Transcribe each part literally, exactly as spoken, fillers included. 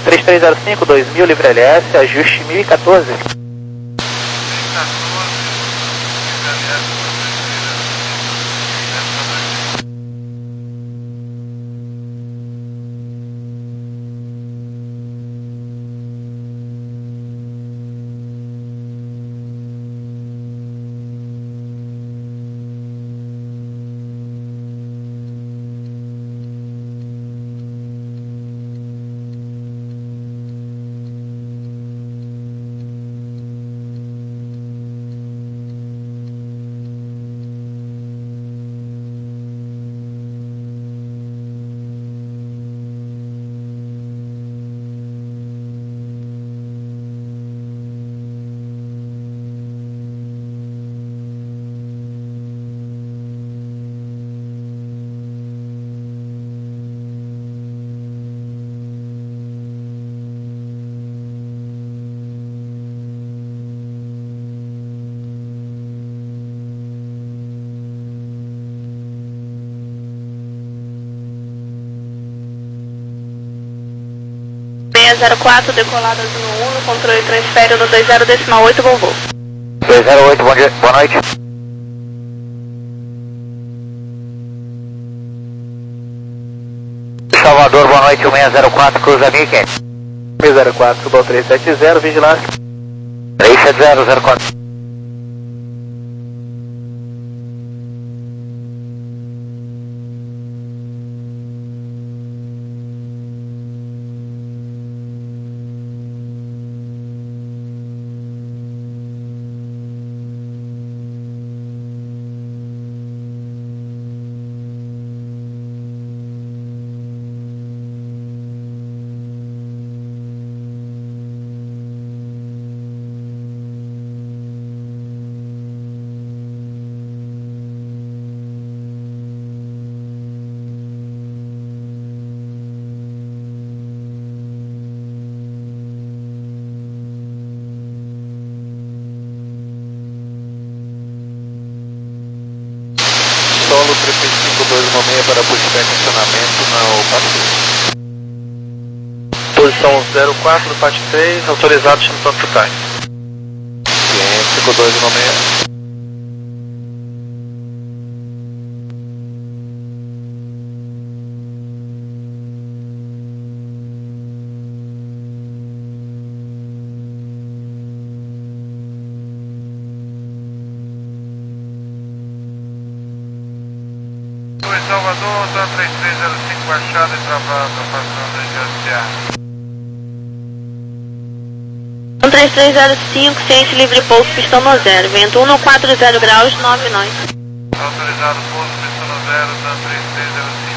três três zero cinco, dois mil, livre L S, ajuste mil e quatorze. zero quatro, decolada no um, no controle transfere no dois zero decimal oito, Volvo. dois zero oito, bom dia, boa noite. Salvador, boa noite, seis zero quatro, cruza Mickey. seis zero quatro, Bal três sete zero, vigilância. três sete zero, zero quatro. Solo três cinco dois um seis para pushback funcionamento na P A T três. Posição zero quatro, P A T três, autorizado no tanto time. Cliente cinco dois um seis. Salvador, tá três três zero cinco baixado e travado, passando a G S A. um três três zero cinco, ciente livre pouso, pistão no zero, vento um quatro zero graus, nove nós. Autorizado pouso, pistão no zero, tá três três zero cinco.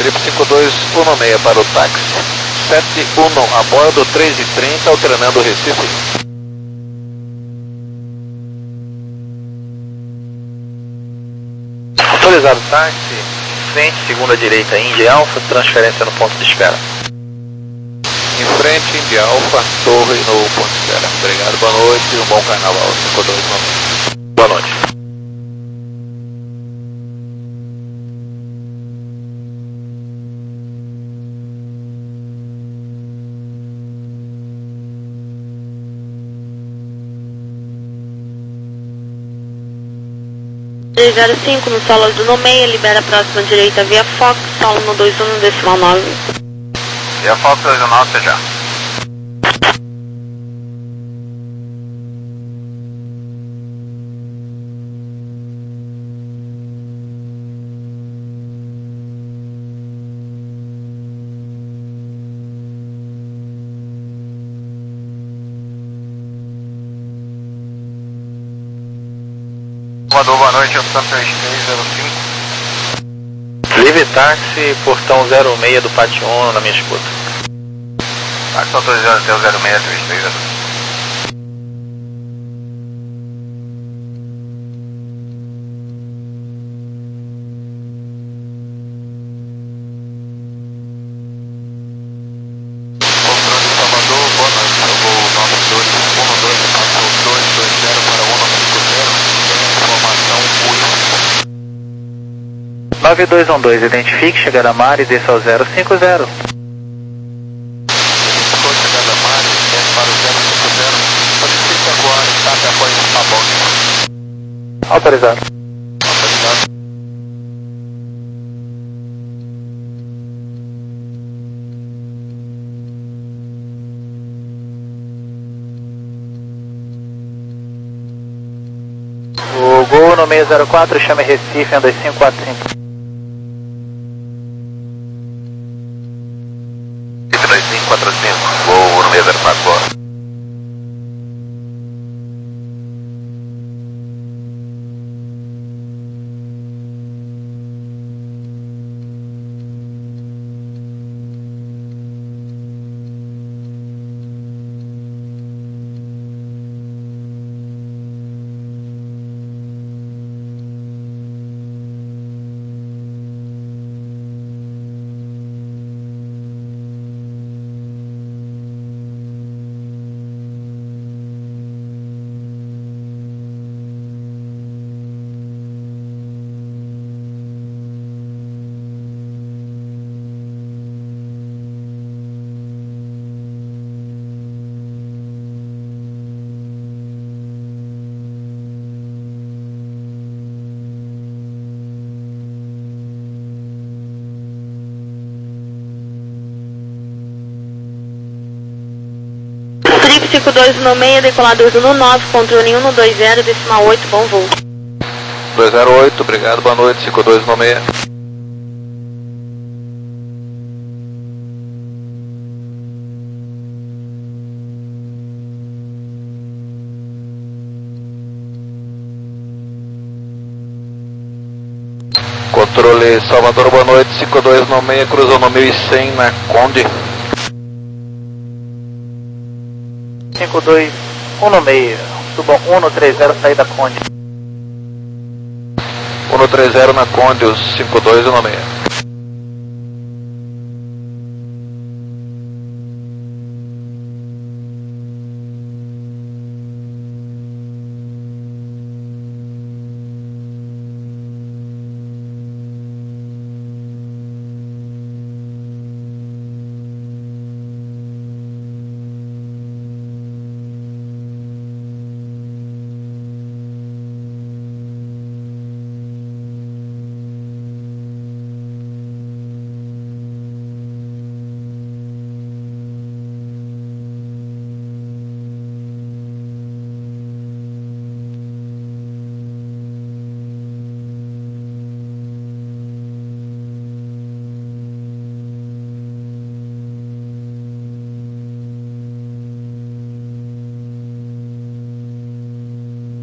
Trip cinco dois um seis para o táxi. sete um a bordo, três e trinta, alternando o Recife. Autorizado táxi, frente, segunda direita, Índia Alfa, transferência no ponto de espera. Em frente, Índia Alfa, torre no ponto de espera. Obrigado, boa noite e um bom carnaval. cinco dois um seis. Boa noite. três zero cinco no solo do Nomeia, libera a próxima direita via Fox, solo no dois um decimal nove. Via Fox dois um nove, já. Boa noite, opção três três zero cinco. Livre táxi, portão zero seis do pátio um na minha escuta. Táxi autorizado até o zero seis três três zero cinco. Controle Salvador, boa noite, eu vou nove dois um dois quatro dois dois zero para um nove cinco zero. nove dois um dois, identifique, chegada a mar e desça ao zero cinco zero. Identificou chegada a mar e desce para o zero cinco zero. Solicite agora, está após o taboque. Autorizado. Autorizado. O Gol no meio zero quatro, chame Recife, um dois cinco quatro cinco. dois cinco quatro cinco, Gol no meio zero quatro, boa. Trip cinco dois no meio, decolador do nove, controle um no dois zero, decimal oito, bom voo. dois zero oito, obrigado, boa noite, cinco dois no seis. Controle Salvador, boa noite, cinco dois no seis, cruzou no mil e cem na Conde. cinco dois um no meio, subam um no três zero, saída Conde. um no três zero na Conde, os cinco dois no seis.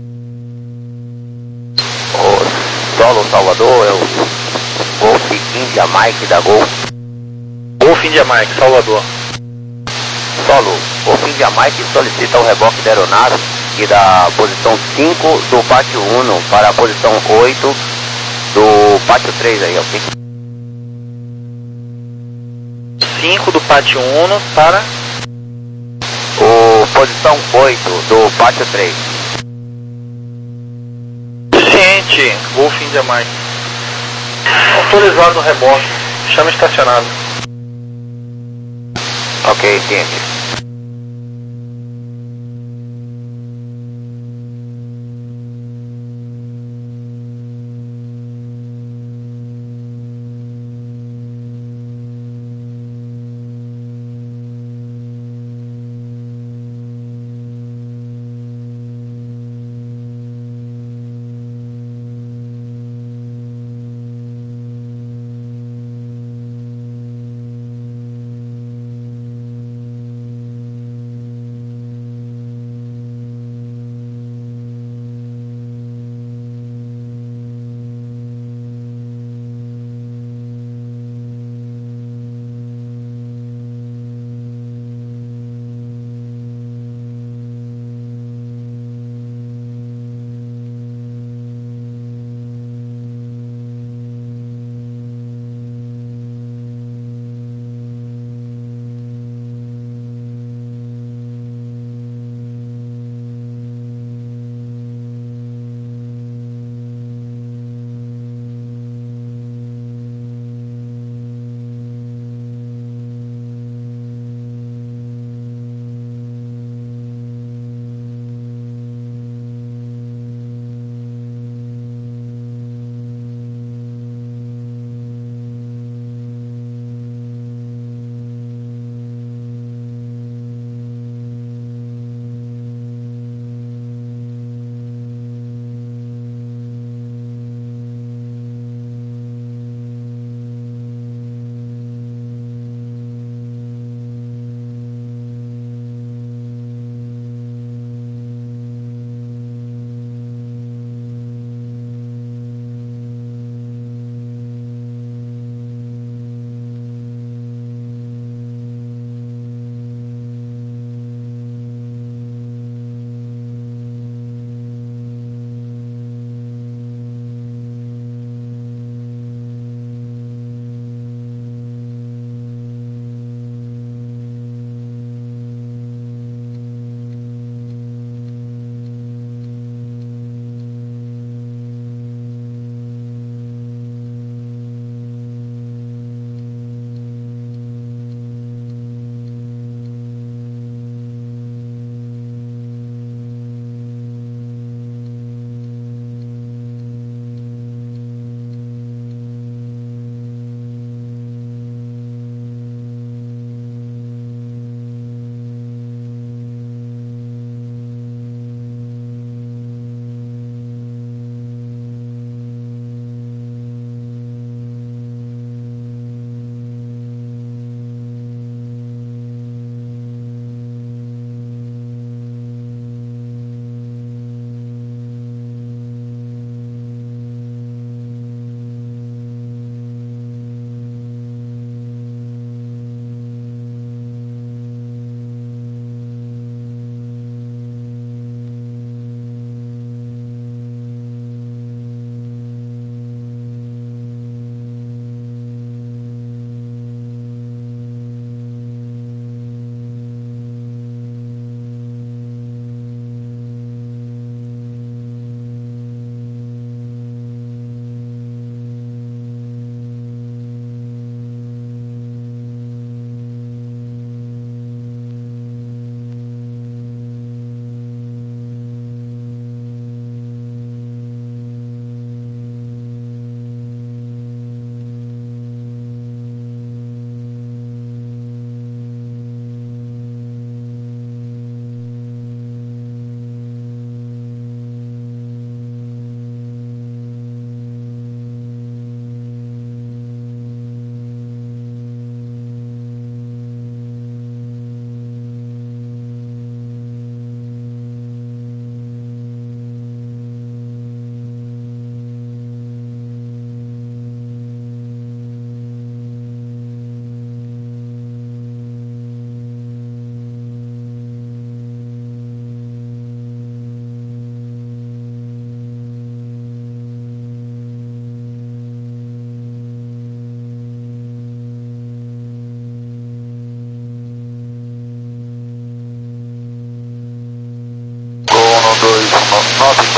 Solo Salvador é o Golf Jamaica da Gol. Golf India Mike, Salvador. Solo, Golf India Mike solicita o reboque da aeronave e da posição cinco do pátio um para a posição oito do pátio três aí, ok? cinco do pátio um para... O posição oito do pátio três. Ciente, Golf India Mike. Autorizado o reboque, chama estacionado. Ok, ciente.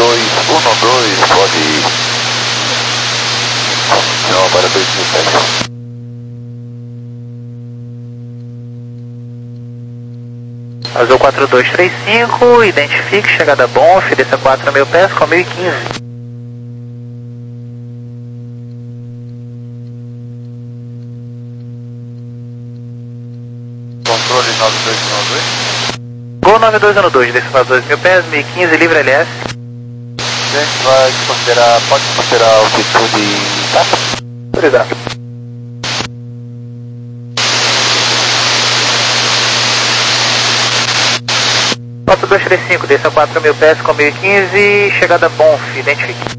dois um dois, pode ir. Não, para dois mil pés. Azul quatro dois três cinco, identifique, chegada bom, ofereça quatro mil pés com mil e quinze. Controle nove dois um dois. Gol nove dois um dois, desce para dois mil pés, mil e quinze, livre L S. A gente vai considerar, pode considerar a altitude intacta? Autorizado. quatro dois três cinco, desça quatro mil pés com mil e quinze, chegada bom, identifique.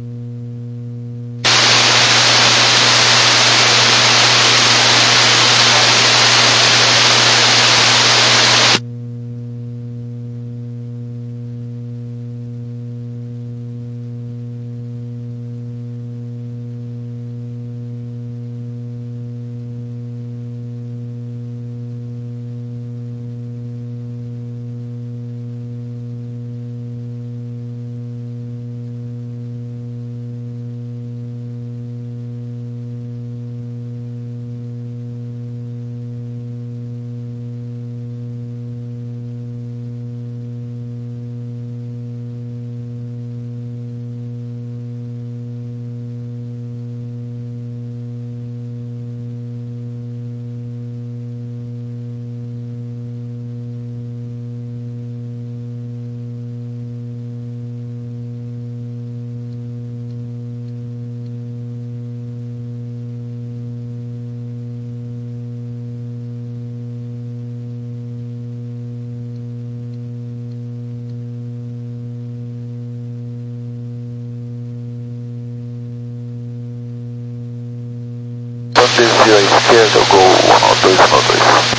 Desvio à esquerda, Gol um dois um dois.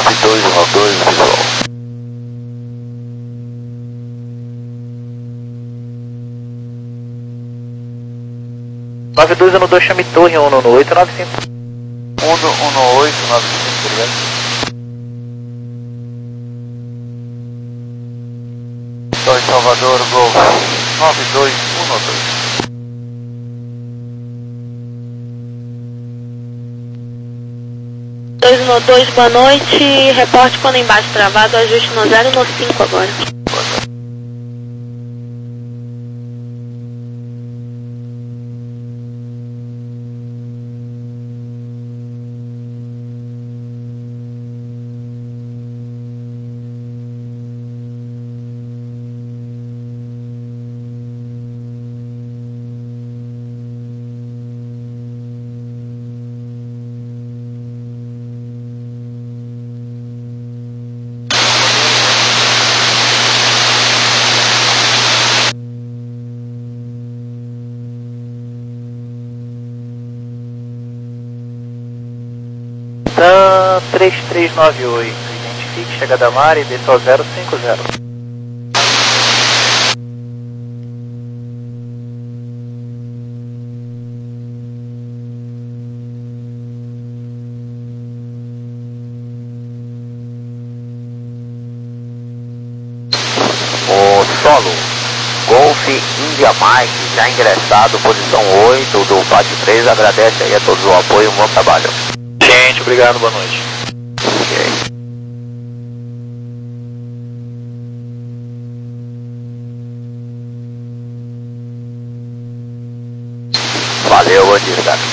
nove dois um dois, visual. nove dois um dois, chame torre um um oito nove cinco. um um oito nove cinco, obrigado. Torre Salvador, Gol nove dois um dois. dois um dois, boa noite. Reporte quando embaixo travado, ajuste no zero no cinco agora. Dan três três nove oito, identifique chegada a mar e desça ao zero cinco zero. O solo, Golf India Mike, já ingressado, posição oito do Pátio três, agradece aí a todos o apoio, um bom trabalho. Gente, obrigado, boa noite. Ok. Valeu, bom dia, cara.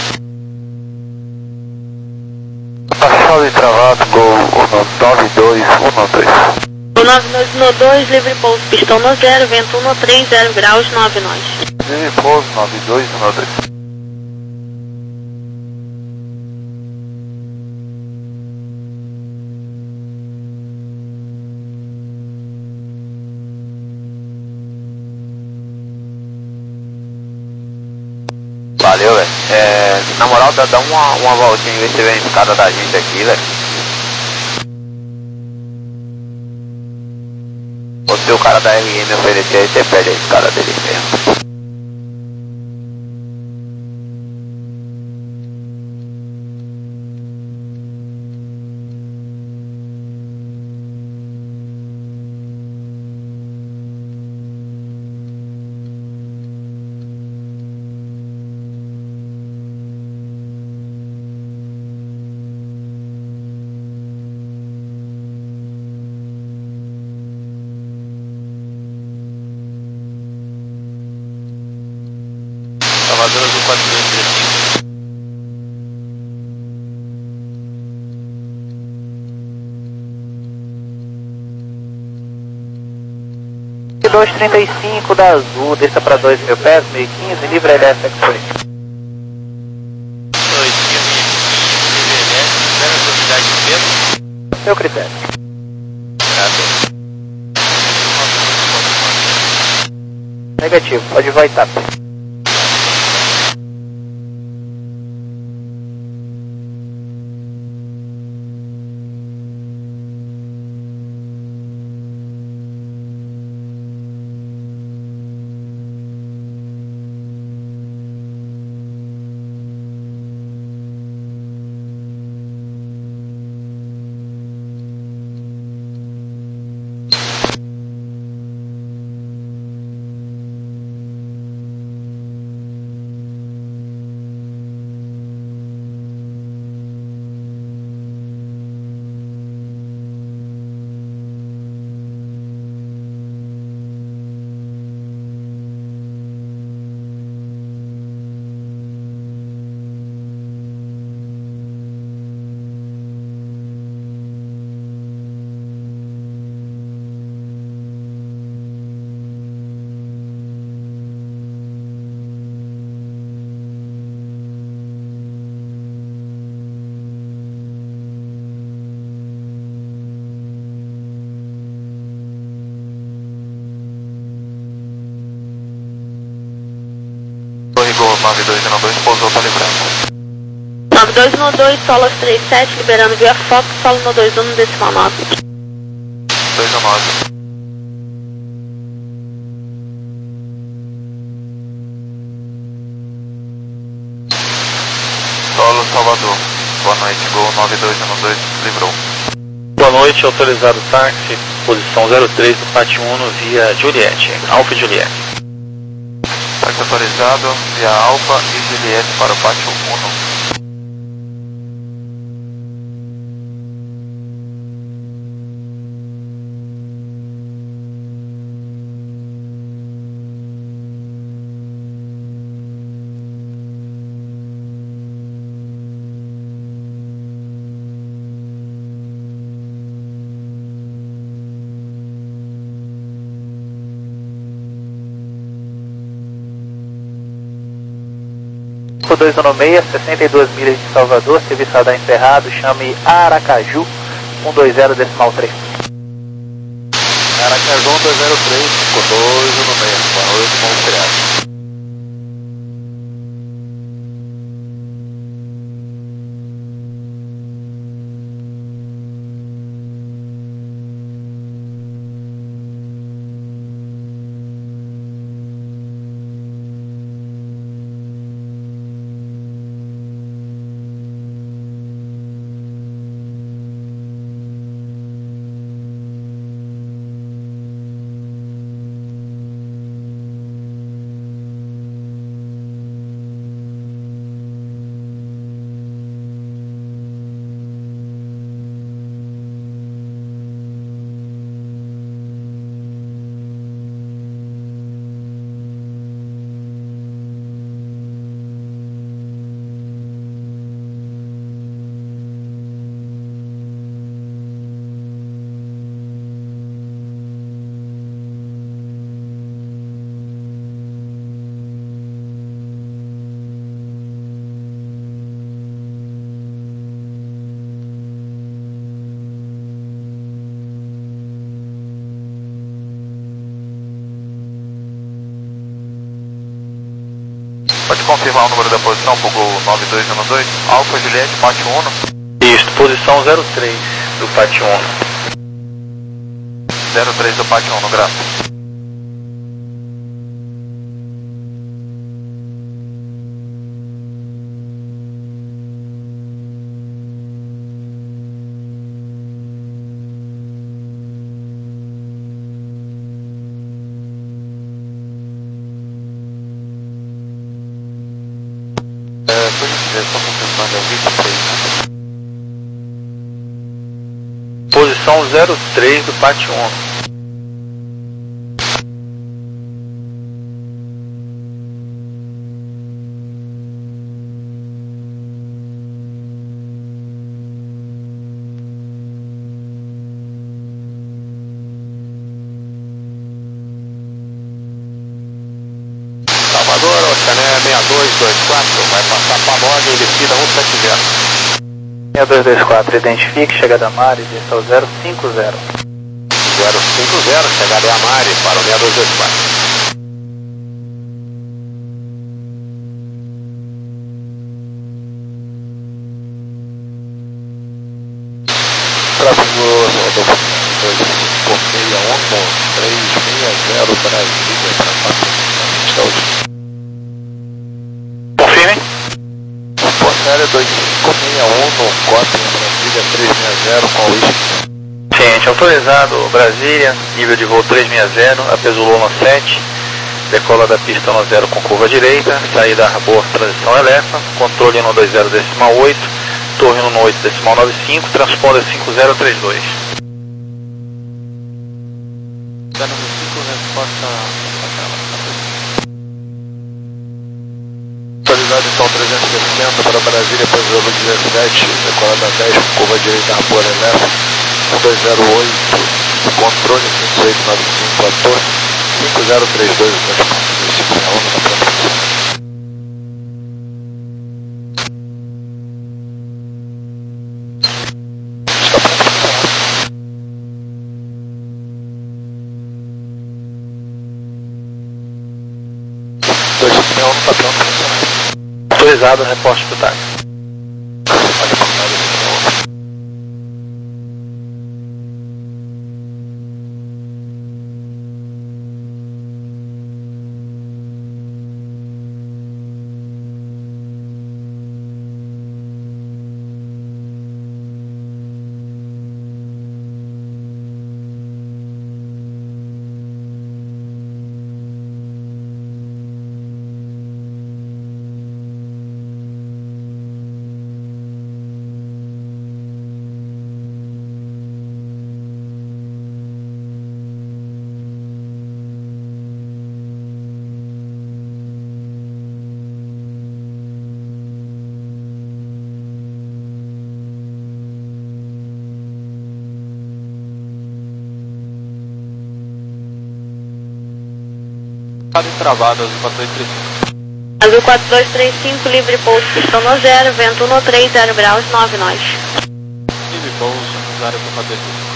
Passado e travado, Gol nove dois um dois. O nove dois um dois, livre pouso, pistão no zero, vento um três, zero graus, nove nós. Livre pouso nove dois um dois. Valeu, velho. É, na moral, dá, dá uma, uma voltinha e ver se vem a escada da gente aqui, velho. Ou se o cara da R M oferecer aí, você pede a escada dele mesmo. Salvador Azul quatro dois três cinco. dois trinta e cinco da Azul, desça para dois mil pés, mil e quinze, livre L S X-Ray. dois mil e quinze, livre L S, espera a velocidade de vento. Seu critério. Obrigado. Negativo, pode voitar. Torre Gol nove dois um dois, pousou para livrando. nove dois um dois, solo três sete, liberando via Fox, solo no dois um no decimal nove. dois um nove. Solo Salvador. Boa noite, Gol nove dois um dois, livrou. Boa noite, autorizado táxi, posição zero três do Pátio um via Juliette, Alfa e Juliette. Táxi autorizado via Alfa e Juliette para o Pátio um. dois um seis, sessenta e duas milhas de Salvador, serviço radar encerrado, chame Aracaju, um dois zero decimal três. Aracaju um dois zero três, cinco dois um seis, boa noite, bom feriado. Pode confirmar o número da posição para o Gol nove dois um dois, Alfa Juliette, Pátio um. Isso, posição zero três do Pátio um. zero três do Pátio um, graças. Posição zero três do Pátio um. Salvador, Oceané seis dois dois quatro, vai passar para a log em descida um sete zero. seis dois dois quatro, identifique, chegada a Mari, desça ao zero cinco zero. zero cinco zero, chegada a Mari para o seis dois dois quatro. Tráfego rodovia dois cinco seis um três seis zero Brasília para Pato. Confirme. Portário dois cinco seis um, cópia Brasília três seis zero com uísque. Ciente, autorizado Brasília, nível de voo três seis zero, apesulou no sete, decola da pista no zero com curva direita, saída Arbor, transição Elefa, controle no dois zero decimal oito, torre no oito decimal noventa e cinco, transponder cinco zero três dois. Dando cinco, resposta autorizado então trezentos e sessenta para Brasília, Pesadelo dezessete, decolada dez com curva direita Arbor Elefa, um dois zero oito, controle cinco oito nove cinco, a torre cinco zero três dois, o transporte município da onda na própria posição. Autorizado, reporte do táxi. Cada travado, azul quatro dois três cinco. Azul quatro dois três cinco, livre pouso, pistão no zero, vento um três zero graus, nove nós. Livre pouso, zero quatro dois três cinco.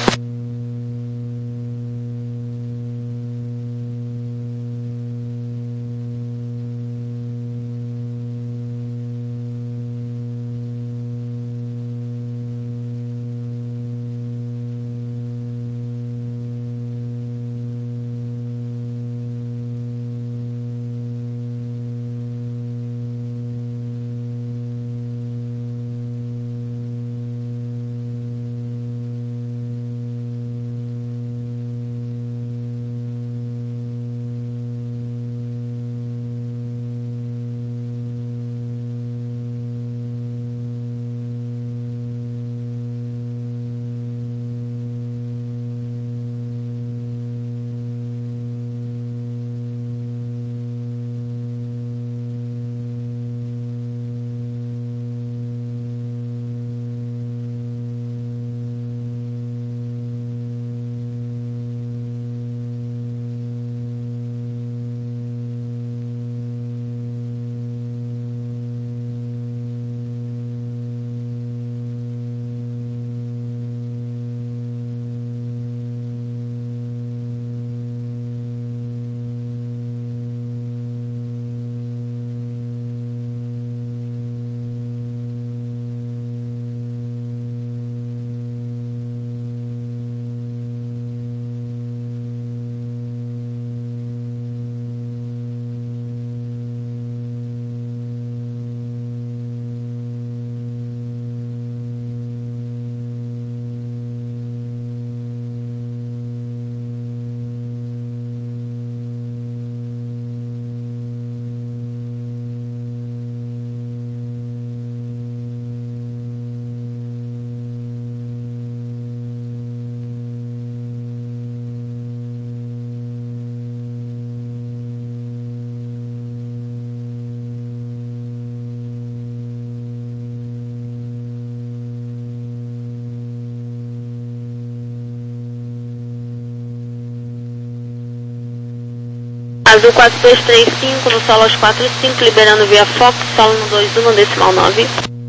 Azul quatro dois três cinco, no solo aos quatro cinco, liberando via Fox, solo no dois um, decimal nove.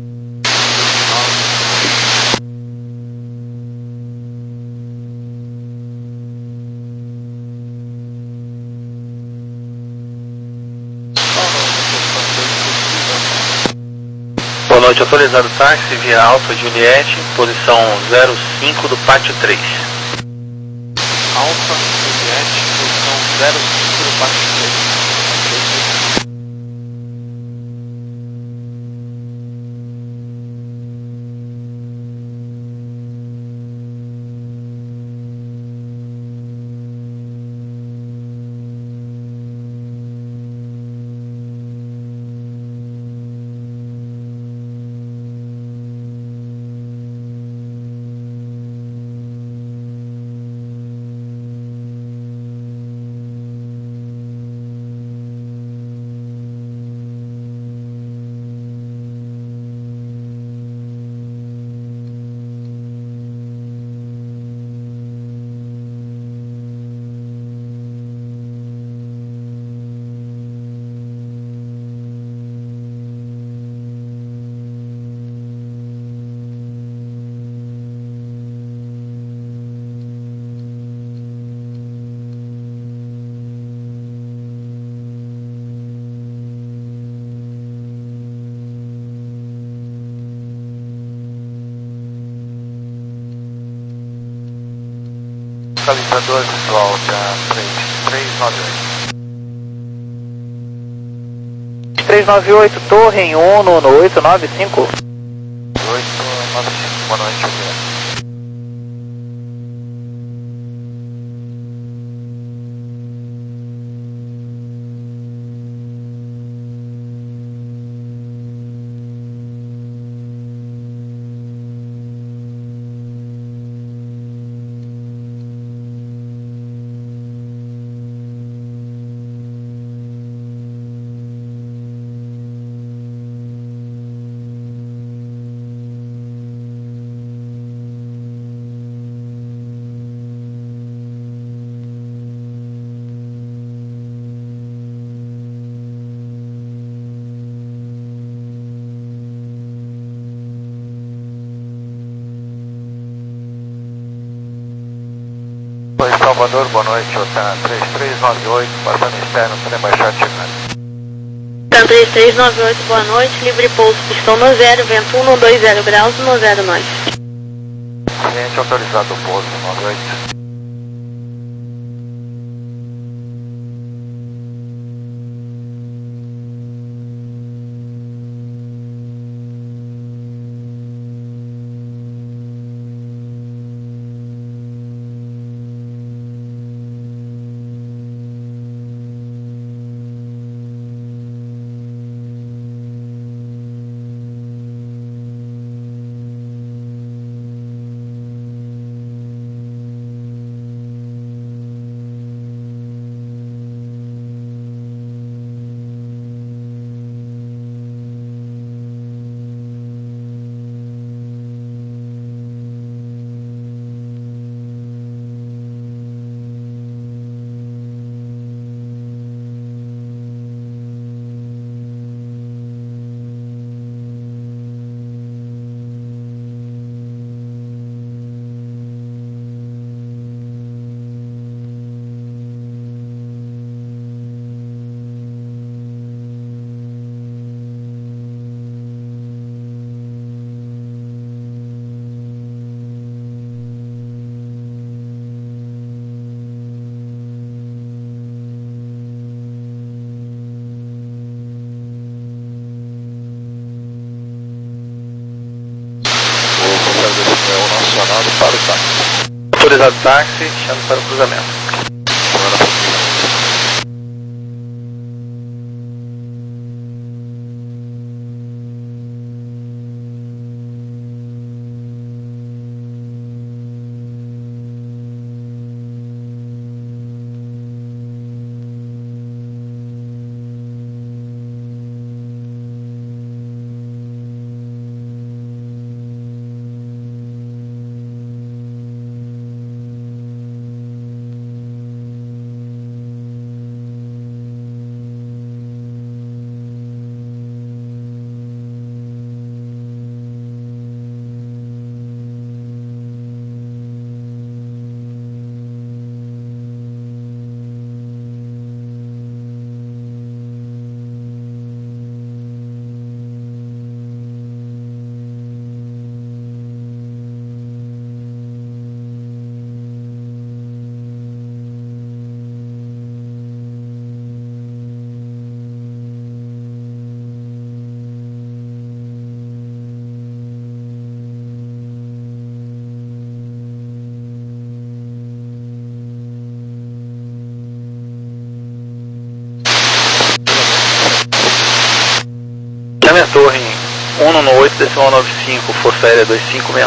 Boa noite, autorizado táxi via Alfa Juliette, posição zero cinco do pátio três. Alfa Juliette, posição zero cinco do pátio três. Localizador visual da três nove oito. três nove oito, torre em um no oito nove cinco. oito nove cinco, boa noite, obrigado. Salvador, boa noite, Otan três três nove oito, passando externo, trem baixado chegando. Otan três três nove oito, boa noite, livre pouso, pistão no zero, vento um dois zero graus, no zero nós. Cliente autorizado o pouso, nove oito. Para o táxi. Autorizado táxi, chame para o cruzamento. Chame a torre um no oito, decimal nove cinco, Força Aérea dois cinco seis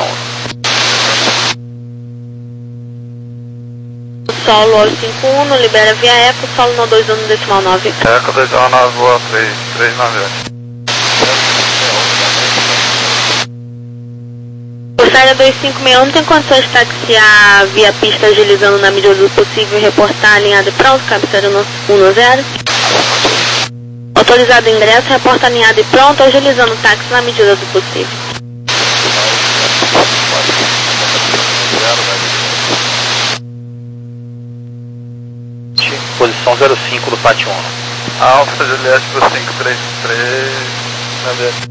um. Solo cinco um, libera via Eco, solo no dois um, decimal nove. Eco dois um nove, boa, três três nove oito. Força Aérea dois cinco seis um tem condições de taxiar via pista agilizando na medida do possível e reportar alinhado e pronto, cabeceira um no zero. Autorizado o ingresso, reporta alinhado e pronto, agilizando o táxi na medida do possível. Posição zero cinco do pátio um. Alfa Juliette por cinco três três.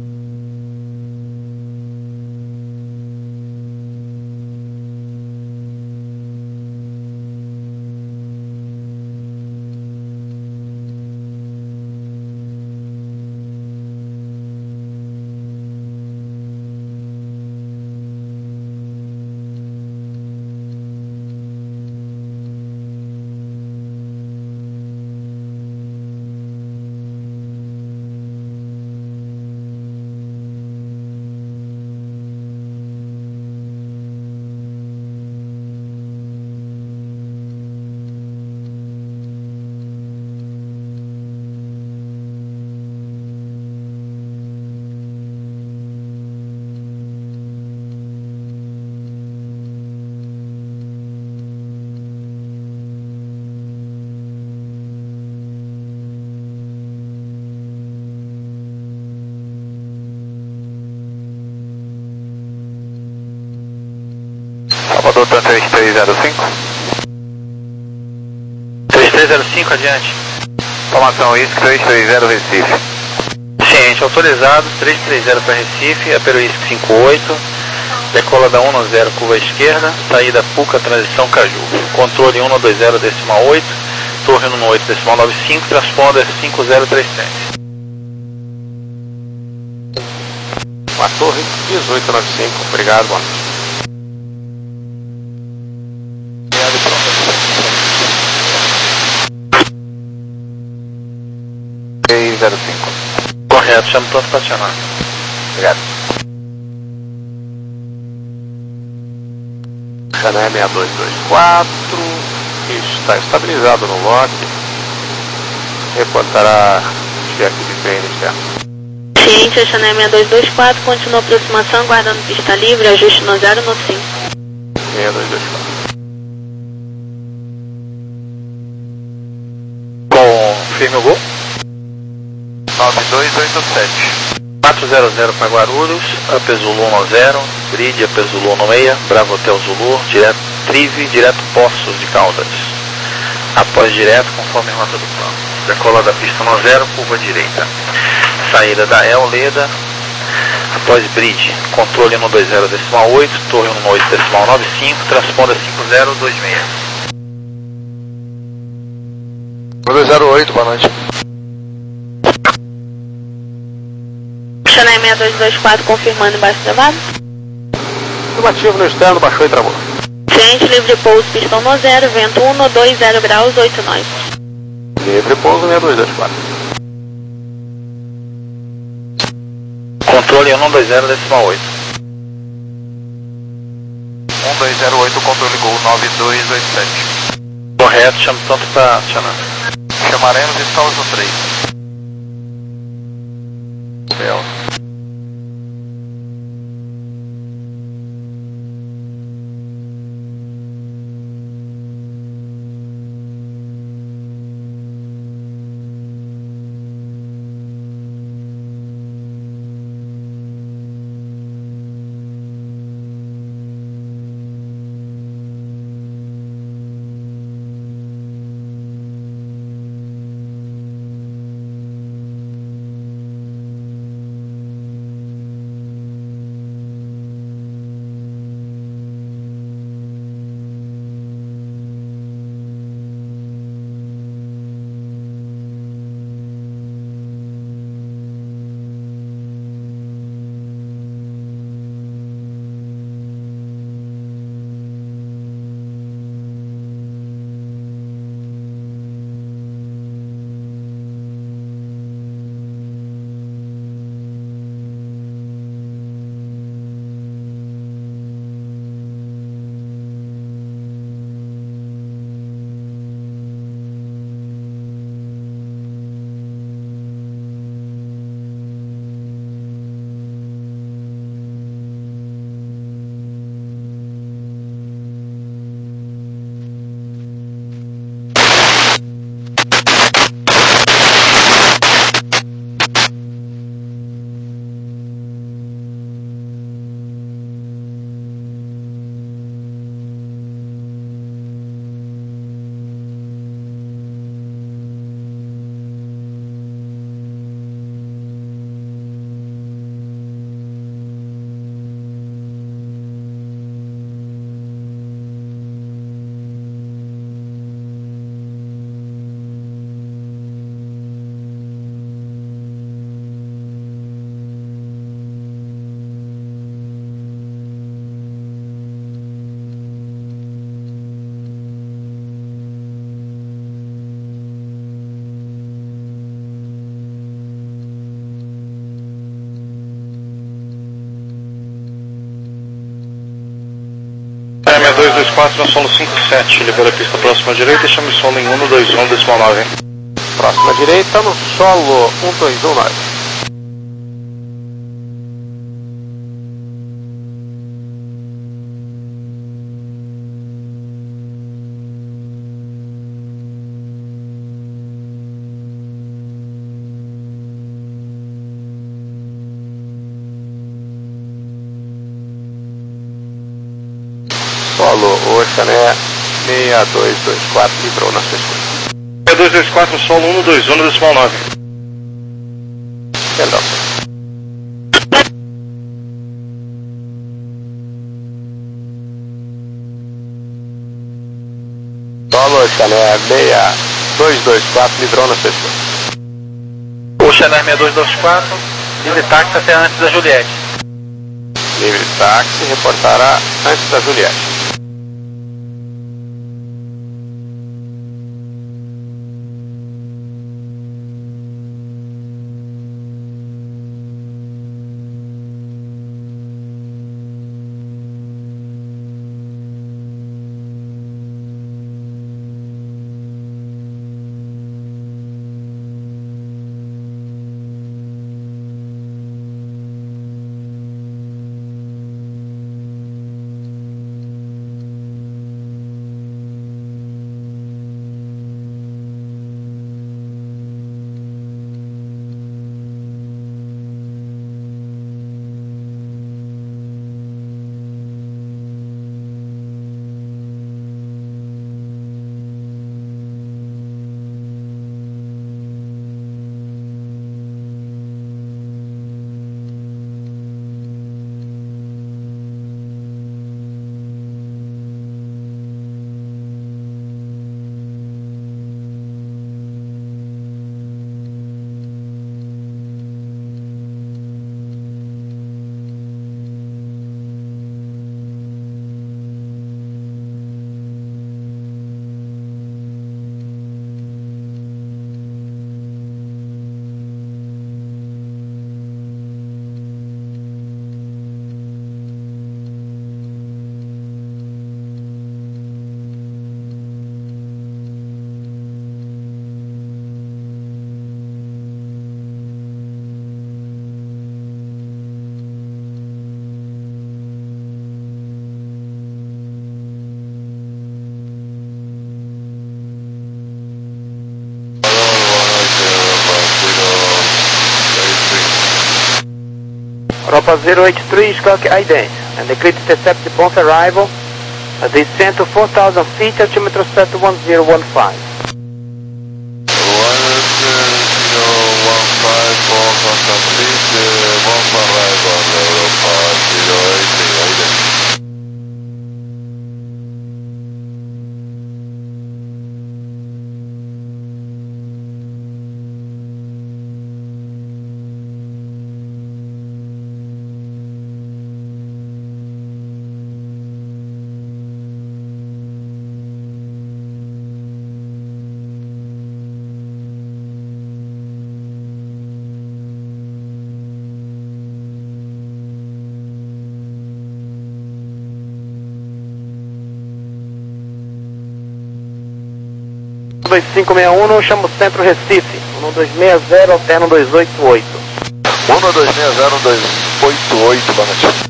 Salvador três três zero cinco. três zero cinco, adiante. Informação, isso, três três zero Recife. Ciente, autorizado, três três zero para Recife, Apero I S C cinco oito, decola da um zero, curva esquerda, saída Puca, transição Caju. Controle um dois zero, decimal oito, torre um oito, decimal nove cinco, transponder cinco zero três sete. A torre dezoito noventa e cinco, obrigado, boa noite. três zero cinco. Correto, chama todo estacionado. Obrigado. Chané seis dois dois quatro, está estabilizado no lote. Reportará chefe de P N externo. Ciente, a Chané seis dois dois quatro, continua aproximação, guardando pista livre, ajuste no zero no cinco. seis dois dois quatro. Confirme o gol. nove dois oito sete. quatro zero zero para Guarulhos, Up Zulu um zero, Grid Up Zulu um seis, Bravo Hotel Zulu, direto Trive, direto Poços de Caldas. Após direto, conforme a rota do plano. Decola da pista um zero, curva direita. Saída da El Leda, após Bridge, controle um dois zero decimal oito, torre um oito decimal nove cinco, transponder cinco zero dois seis. um dois zero oito, boa noite. Chané seis dois dois quatro, confirmando embaixo travado. Afirmativo no externo, baixou e travou. Ciente, livre pouso, pistão no zero, vento um dois zero graus, oito nós. Livre pouso seis dois dois quatro. Controle um dois zero decimal oito. um dois zero oito, controle Gol nove dois oito sete. Correto, chama tanto para acionando. Chamaremos e estamos no três. Bel. seis dois dois quatro, na solo cinco sete, libera a pista próxima à direita e chame solo em um dois um decimal nove. Próxima direita no solo um dois um nove. Solo, o Chané seis dois dois quatro livrou na sua esquerda. dois dois quatro, solo um dois um, decimal nove. Perdão. Solo Channel seis dois dois quatro, livrou na sessão. O Channel seis dois dois quatro, livre táxi até antes da Juliette. Livre táxi, reportará antes da Juliette. Europa zero eight three, Skunk ident, and the grid intercept upon arrival, uh, descend to four thousand feet, altimeter set to one zero one five. dois cinco seis um, chamo Centro Recife, um dois seis zero, alterno dois oito oito. um dois seis zero, dois oito oito, boa noite.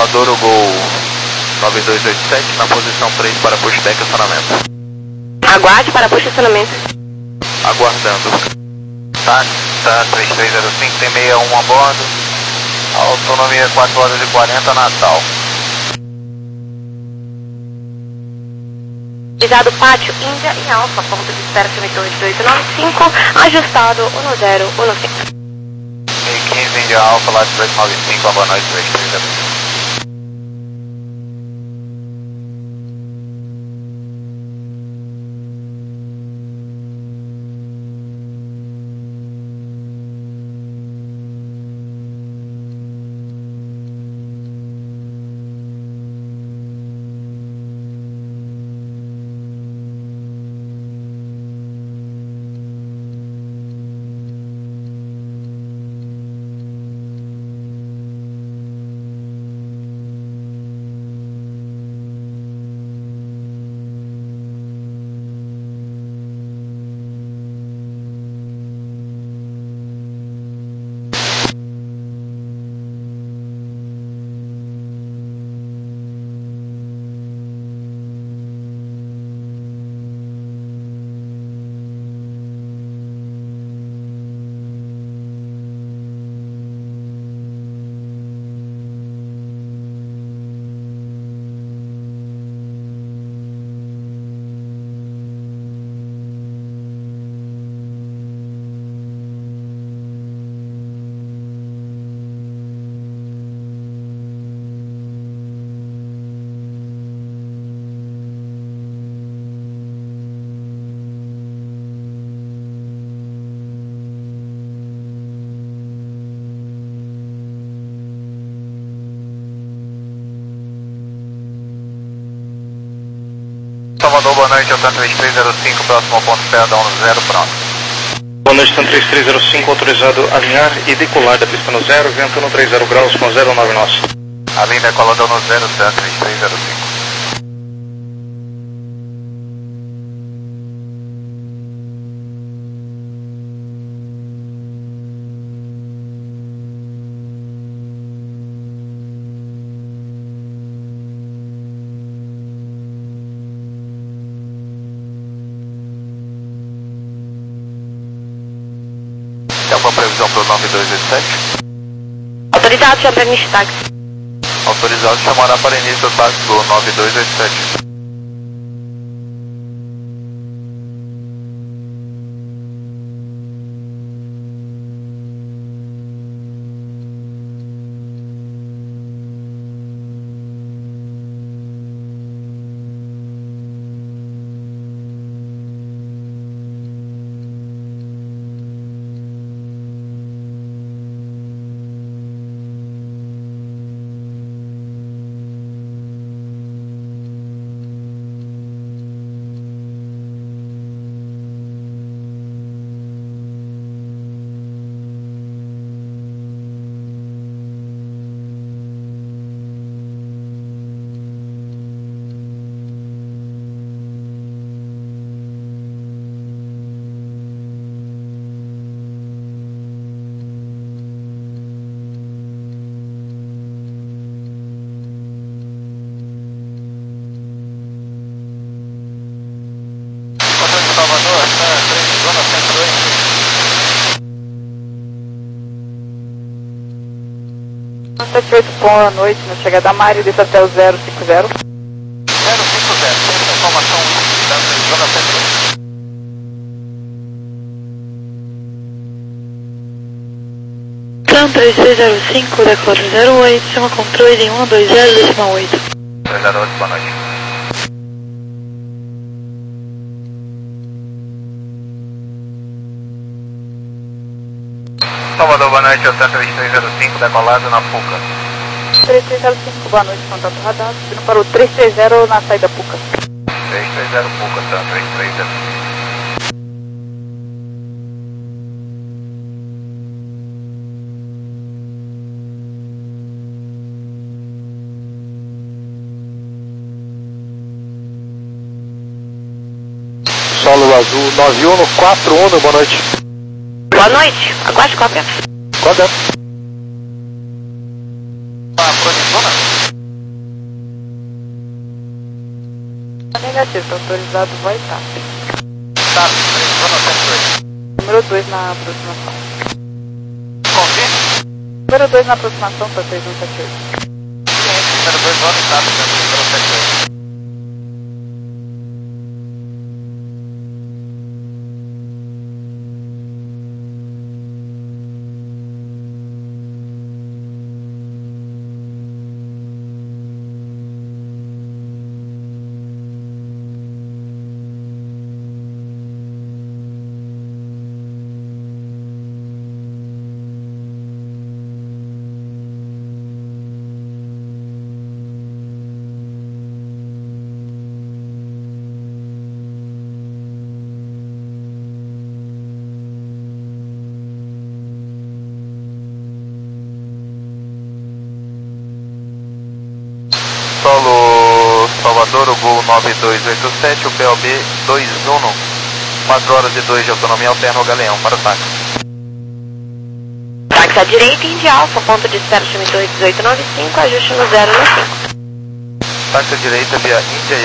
Salvador, o Gol nove dois oito sete, na posição três para pushback e estacionamento. Aguarde para posicionamento. Aguardando. Tá, tá, três três zero cinco, tem sessenta e um a bordo. Autonomia quatro horas e quarenta, Natal. Visado pátio, Índia e Alfa, ponto de espera dois dois nove cinco, ajustado um zero um cinco. mil e quinze, Índia Alfa, lá de dois nove cinco, boa noite, três três zero cinco. Salvador, boa noite, Altan três três zero cinco, próximo ao ponto P A, dá um zero, pronto. Boa noite, Altan três três zero cinco, autorizado a alinhar e decolar da pista no zero, vento no trinta graus com zero nove nós. Alinha decolando no zero, Altan três três zero cinco. Tem alguma previsão para o nove dois oito sete? Autorizado, chama para início de táxi. Autorizado, chamará para início do táxi do nove dois oito sete. Salvador, zona centro oito. setenta e oito, boa noite, na chegada da Mário, desce até o zero cinco zero. zero cinco zero, tem informação da zona centro oito. Plan três três zero cinco, decora zero oito, chama controle em um dois zero decimal oito. três zero oito, boa noite. Salvador, boa noite, Altan três três zero cinco, decolado na Puca. três três zero cinco, boa noite, contato radar, subindo para o três três zero na saída Puca. três três zero Puca, Altan três três zero cinco. Solo azul nove um quatro um, boa noite. Boa noite, aguarde cópia. Qual é? Ah, Pronizona? Negativo, está autorizado, vai estar. Tá, zona sete oito. Número dois na aproximação. Confirme. Número dois na aproximação, tá três um sete oito. Cliente número dois, zona status, zona sete oito. Solo Salvador, o Gol nove dois oito sete, o P O B dois um, quatro horas e dois de autonomia, alterna o Galeão para o táxi. Táxi à direita, India Alfa, ponto de espera, chame Torre dezoito nove cinco, ajuste no zero no cinco. Táxi à direita via Índia